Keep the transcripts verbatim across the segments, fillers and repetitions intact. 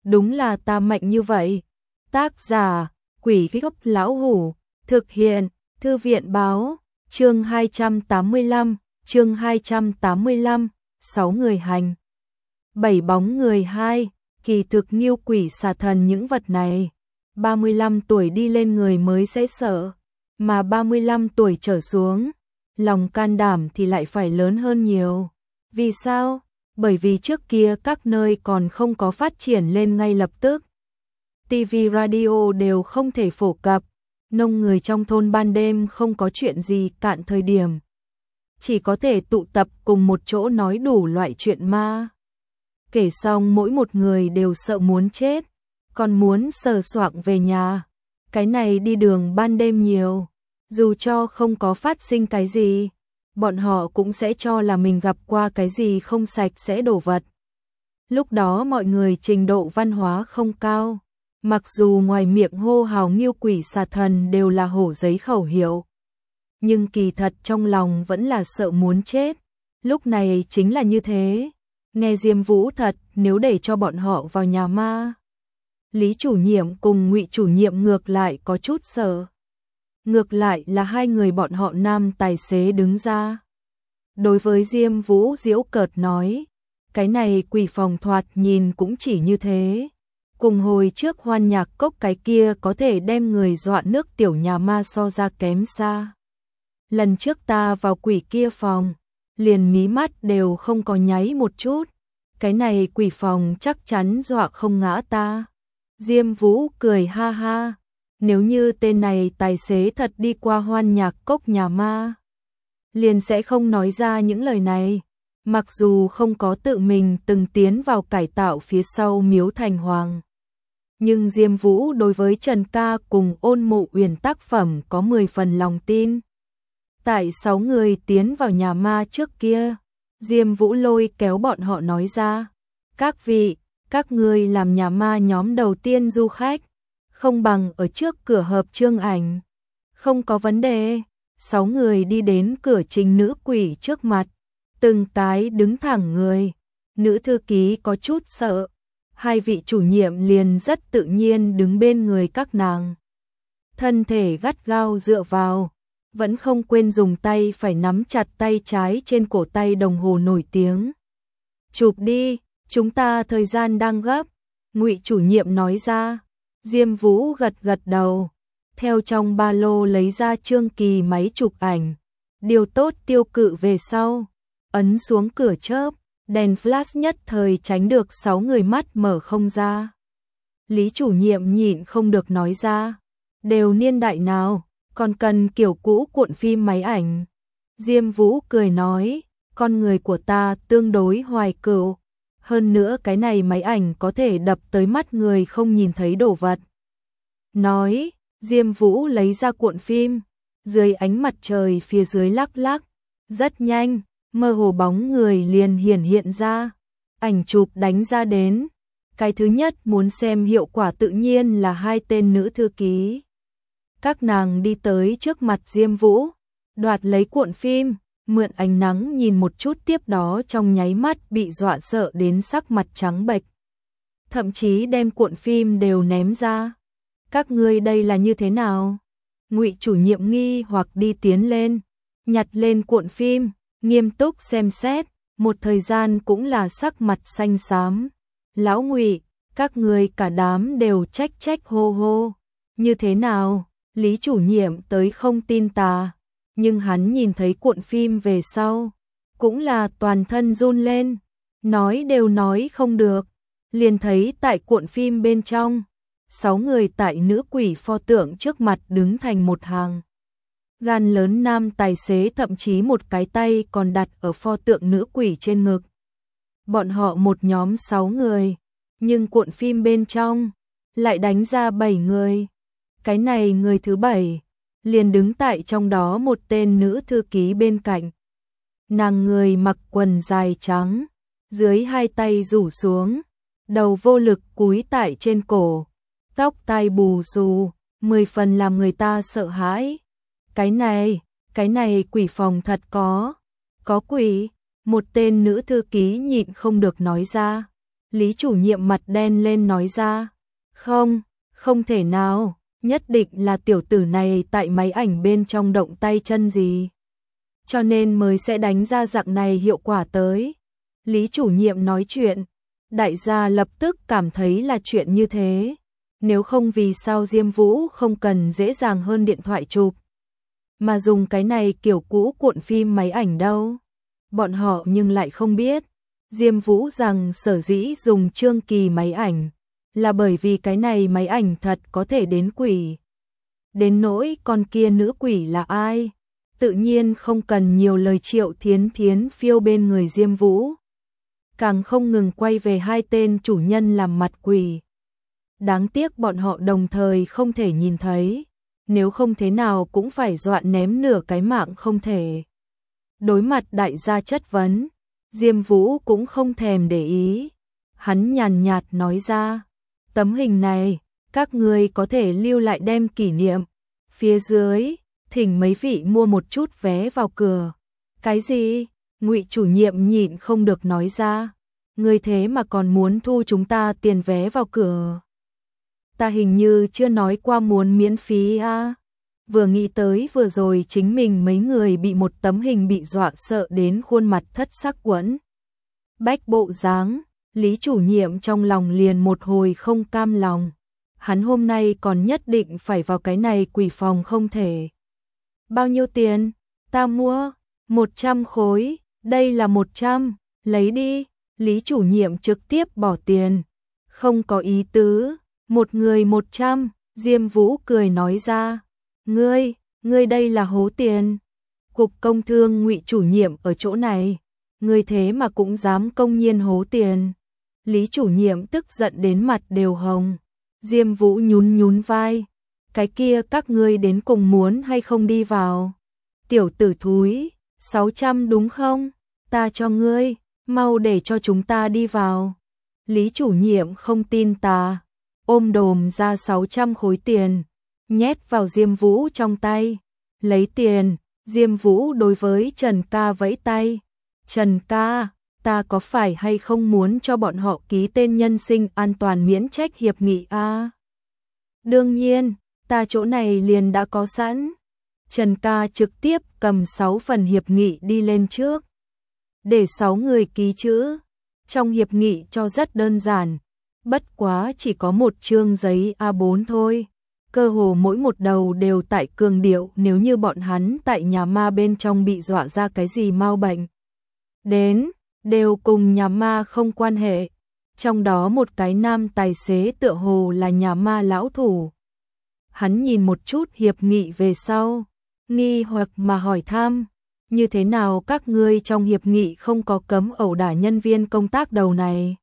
đúng là ta mạnh như vậy. Tác giả, Quỷ Gốc Lão Hủ, thực hiện, Thư viện Báo, chương hai trăm tám mươi lăm, chương hai trăm tám mươi lăm, sáu người hành. Bảy bóng người hai, kỳ thực nghiêu quỷ xà thần những vật này. ba mươi lăm tuổi đi lên người mới sẽ sợ, mà ba mươi lăm tuổi trở xuống, lòng can đảm thì lại phải lớn hơn nhiều. Vì sao? Bởi vì trước kia các nơi còn không có phát triển lên ngay lập tức. ti vi radio đều không thể phổ cập, nông người trong thôn ban đêm không có chuyện gì cạn thời điểm. Chỉ có thể tụ tập cùng một chỗ nói đủ loại chuyện ma. Kể xong mỗi một người đều sợ muốn chết, còn muốn sờ soạng về nhà. Cái này đi đường ban đêm nhiều, dù cho không có phát sinh cái gì, bọn họ cũng sẽ cho là mình gặp qua cái gì không sạch sẽ đổ vật. Lúc đó mọi người trình độ văn hóa không cao, mặc dù ngoài miệng hô hào nghiêu quỷ xà thần đều là hổ giấy khẩu hiệu, nhưng kỳ thật trong lòng vẫn là sợ muốn chết. Lúc này chính là như thế. Nghe Diêm Vũ thật, nếu để cho bọn họ vào nhà ma, Lý chủ nhiệm cùng Ngụy chủ nhiệm ngược lại có chút sợ. Ngược lại là hai người bọn họ nam tài xế đứng ra. Đối với Diêm Vũ giễu cợt nói, cái này quỷ phòng thoạt nhìn cũng chỉ như thế. Cùng hồi trước Hoan Nhạc Cốc cái kia có thể đem người dọa nước tiểu nhà ma so ra kém xa. Lần trước ta vào quỷ kia phòng, liền mí mắt đều không có nháy một chút. Cái này quỷ phòng chắc chắn dọa không ngã ta. Diêm Vũ cười ha ha. Nếu như tên này tài xế thật đi qua Hoan Nhạc Cốc nhà ma, liền sẽ không nói ra những lời này. Mặc dù không có tự mình từng tiến vào cải tạo phía sau miếu thành hoàng, nhưng Diêm Vũ đối với Trần Ca cùng Ôn Mộ Uyển tác phẩm có mười phần lòng tin. Tại sáu người tiến vào nhà ma trước kia, Diêm Vũ lôi kéo bọn họ nói ra, các vị, các ngươi làm nhà ma nhóm đầu tiên du khách, không bằng ở trước cửa hợp chương ảnh. Không có vấn đề. Sáu người đi đến cửa trình nữ quỷ trước mặt, từng cái đứng thẳng người. Nữ thư ký có chút sợ, hai vị chủ nhiệm liền rất tự nhiên đứng bên người các nàng. Thân thể gắt gao dựa vào, vẫn không quên dùng tay phải nắm chặt tay trái trên cổ tay đồng hồ nổi tiếng. Chụp đi, chúng ta thời gian đang gấp, Ngụy chủ nhiệm nói ra. Diêm Vũ gật gật đầu, theo trong ba lô lấy ra Trương Kỳ máy chụp ảnh, điều tốt tiêu cự về sau, ấn xuống cửa chớp, đèn flash nhất thời tránh được sáu người mắt mở không ra. Lý chủ nhiệm nhịn không được nói ra, đều niên đại nào, còn cần kiểu cũ cuộn phim máy ảnh. Diêm Vũ cười nói, con người của ta tương đối hoài cựu. Hơn nữa cái này máy ảnh có thể đập tới mắt người không nhìn thấy đồ vật. Nói, Diêm Vũ lấy ra cuộn phim, dưới ánh mặt trời phía dưới lắc lắc, rất nhanh, mơ hồ bóng người liền hiển hiện ra. Ảnh chụp đánh ra đến, cái thứ nhất muốn xem hiệu quả tự nhiên là hai tên nữ thư ký. Các nàng đi tới trước mặt Diêm Vũ, đoạt lấy cuộn phim, mượn ánh nắng nhìn một chút, tiếp đó trong nháy mắt bị dọa sợ đến sắc mặt trắng bệch. Thậm chí đem cuộn phim đều ném ra. Các ngươi đây là như thế nào? Ngụy chủ nhiệm nghi hoặc đi tiến lên, nhặt lên cuộn phim, nghiêm túc xem xét, một thời gian cũng là sắc mặt xanh xám. Lão Ngụy, các ngươi cả đám đều trách trách hô hô. Như thế nào? Lý chủ nhiệm tới không tin tà, nhưng hắn nhìn thấy cuộn phim về sau, cũng là toàn thân run lên, nói đều nói không được. Liền thấy tại cuộn phim bên trong, sáu người tại nữ quỷ pho tượng trước mặt đứng thành một hàng. Gan lớn nam tài xế thậm chí một cái tay còn đặt ở pho tượng nữ quỷ trên ngực. Bọn họ một nhóm sáu người, nhưng cuộn phim bên trong lại đánh ra bảy người. Cái này người thứ bảy liền đứng tại trong đó một tên nữ thư ký bên cạnh. Nàng người mặc quần dài trắng, dưới hai tay rủ xuống, đầu vô lực cúi tại trên cổ, tóc tai bù xù, mười phần làm người ta sợ hãi. Cái này, cái này quỷ phòng thật có, có quỷ, một tên nữ thư ký nhịn không được nói ra. Lý chủ nhiệm mặt đen lên nói ra. Không, không thể nào, nhất định là tiểu tử này tại máy ảnh bên trong động tay chân gì. Cho nên mới sẽ đánh ra dạng này hiệu quả tới. Lý chủ nhiệm nói chuyện, đại gia lập tức cảm thấy là chuyện như thế. Nếu không vì sao Diêm Vũ không cần dễ dàng hơn điện thoại chụp, mà dùng cái này kiểu cũ cuộn phim máy ảnh đâu. Bọn họ nhưng lại không biết, Diêm Vũ rằng sở dĩ dùng Trương Kỳ máy ảnh, là bởi vì cái này máy ảnh thật có thể đến quỷ. Đến nỗi con kia nữ quỷ là ai? Tự nhiên không cần nhiều lời Triệu Thiến Thiến phiêu bên người Diêm Vũ. Càng không ngừng quay về hai tên chủ nhân làm mặt quỷ. Đáng tiếc bọn họ đồng thời không thể nhìn thấy, nếu không thế nào cũng phải dọa ném nửa cái mạng không thể. Đối mặt đại gia chất vấn, Diêm Vũ cũng không thèm để ý. Hắn nhàn nhạt nói ra, tấm hình này, các người có thể lưu lại đem kỷ niệm. Phía dưới, thỉnh mấy vị mua một chút vé vào cửa. Cái gì? Ngụy chủ nhiệm nhịn không được nói ra. Người thế mà còn muốn thu chúng ta tiền vé vào cửa. Ta hình như chưa nói qua muốn miễn phí à. Vừa nghĩ tới vừa rồi chính mình mấy người bị một tấm hình bị dọa sợ đến khuôn mặt thất sắc quẫn bách bộ dáng, Lý chủ nhiệm trong lòng liền một hồi không cam lòng. Hắn hôm nay còn nhất định phải vào cái này quỷ phòng không thể. Bao nhiêu tiền? Ta mua một trăm khối, đây là một trăm, lấy đi. Lý chủ nhiệm trực tiếp bỏ tiền. Không có ý tứ, một người một trăm, Diêm Vũ cười nói ra. Ngươi, ngươi đây là hố tiền. Cục công thương Ngụy chủ nhiệm ở chỗ này, ngươi thế mà cũng dám công nhiên hố tiền. Lý chủ nhiệm tức giận đến mặt đều hồng. Diêm Vũ nhún nhún vai. Cái kia các ngươi đến cùng muốn hay không đi vào? Tiểu tử thúi, sáu trăm đúng không? Ta cho ngươi, mau để cho chúng ta đi vào. Lý chủ nhiệm không tin ta, ôm đồm ra sáu trăm khối tiền, nhét vào Diêm Vũ trong tay. Lấy tiền, Diêm Vũ đối với Trần ca vẫy tay. Trần ca, ta có phải hay không muốn cho bọn họ ký tên nhân sinh an toàn miễn trách hiệp nghị a? À? Đương nhiên, ta chỗ này liền đã có sẵn. Trần ca trực tiếp cầm sáu phần hiệp nghị đi lên trước, để sáu người ký chữ. Trong hiệp nghị cho rất đơn giản, bất quá chỉ có một chương giấy A bốn thôi. Cơ hồ mỗi một đầu đều tại cường điệu nếu như bọn hắn tại nhà ma bên trong bị dọa ra cái gì mau bệnh đến, đều cùng nhà ma không quan hệ. Trong đó một cái nam tài xế tựa hồ là nhà ma lão thủ. Hắn nhìn một chút hiệp nghị về sau, nghi hoặc mà hỏi thăm, như thế nào các ngươi trong hiệp nghị không có cấm ẩu đả nhân viên công tác đầu này?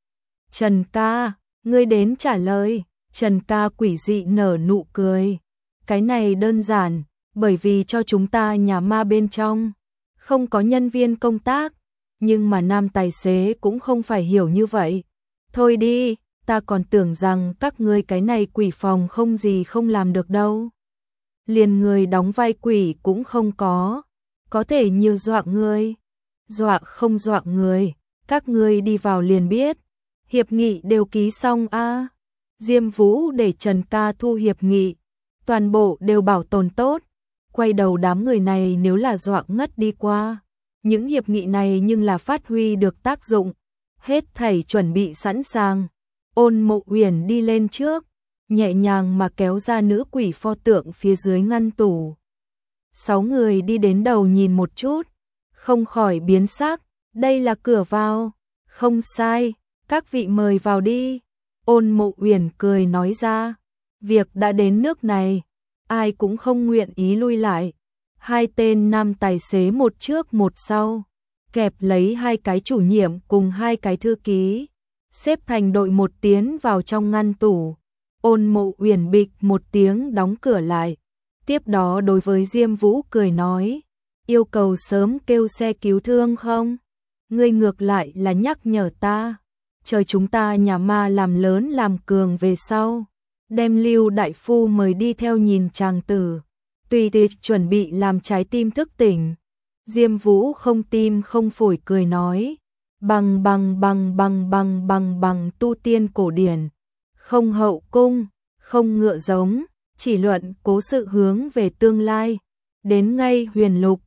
Trần ca, ngươi đến trả lời. Trần ca quỷ dị nở nụ cười. Cái này đơn giản, bởi vì cho chúng ta nhà ma bên trong không có nhân viên công tác, nhưng mà nam tài xế cũng không phải hiểu như vậy. Thôi đi, ta còn tưởng rằng các ngươi cái này quỷ phòng không gì không làm được đâu. Liền người đóng vai quỷ cũng không có, có thể nhiều dọa ngươi. Dọa không dọa người, các ngươi đi vào liền biết. Hiệp nghị đều ký xong a. À. Diêm Vũ để Trần ca thu hiệp nghị, toàn bộ đều bảo tồn tốt. Quay đầu đám người này nếu là dọa ngất đi qua, những hiệp nghị này nhưng là phát huy được tác dụng. Hết thảy chuẩn bị sẵn sàng. Ôn Mộ Uyển đi lên trước, nhẹ nhàng mà kéo ra nữ quỷ pho tượng phía dưới ngăn tủ. Sáu người đi đến đầu nhìn một chút, không khỏi biến sắc. Đây là cửa vào. Không sai, các vị mời vào đi. Ôn Mộ Uyển cười nói ra. Việc đã đến nước này, ai cũng không nguyện ý lui lại. Hai tên nam tài xế một trước một sau, kẹp lấy hai cái chủ nhiệm cùng hai cái thư ký, xếp thành đội một tiến vào trong ngăn tủ. Ôn Mộ Uyển bịch một tiếng đóng cửa lại. Tiếp đó đối với Diêm Vũ cười nói, yêu cầu sớm kêu xe cứu thương không? Ngươi ngược lại là nhắc nhở ta. Chờ chúng ta nhà ma làm lớn làm cường về sau, đem Lưu đại phu mời đi theo nhìn chàng tử. Tùy tiệc chuẩn bị làm trái tim thức tỉnh. Diêm Vũ không tim không phổi cười nói, Bằng bằng bằng bằng bằng bằng bằng tu tiên cổ điển, không hậu cung, không ngựa giống, chỉ luận cố sự hướng về tương lai. Đến ngay huyền lục,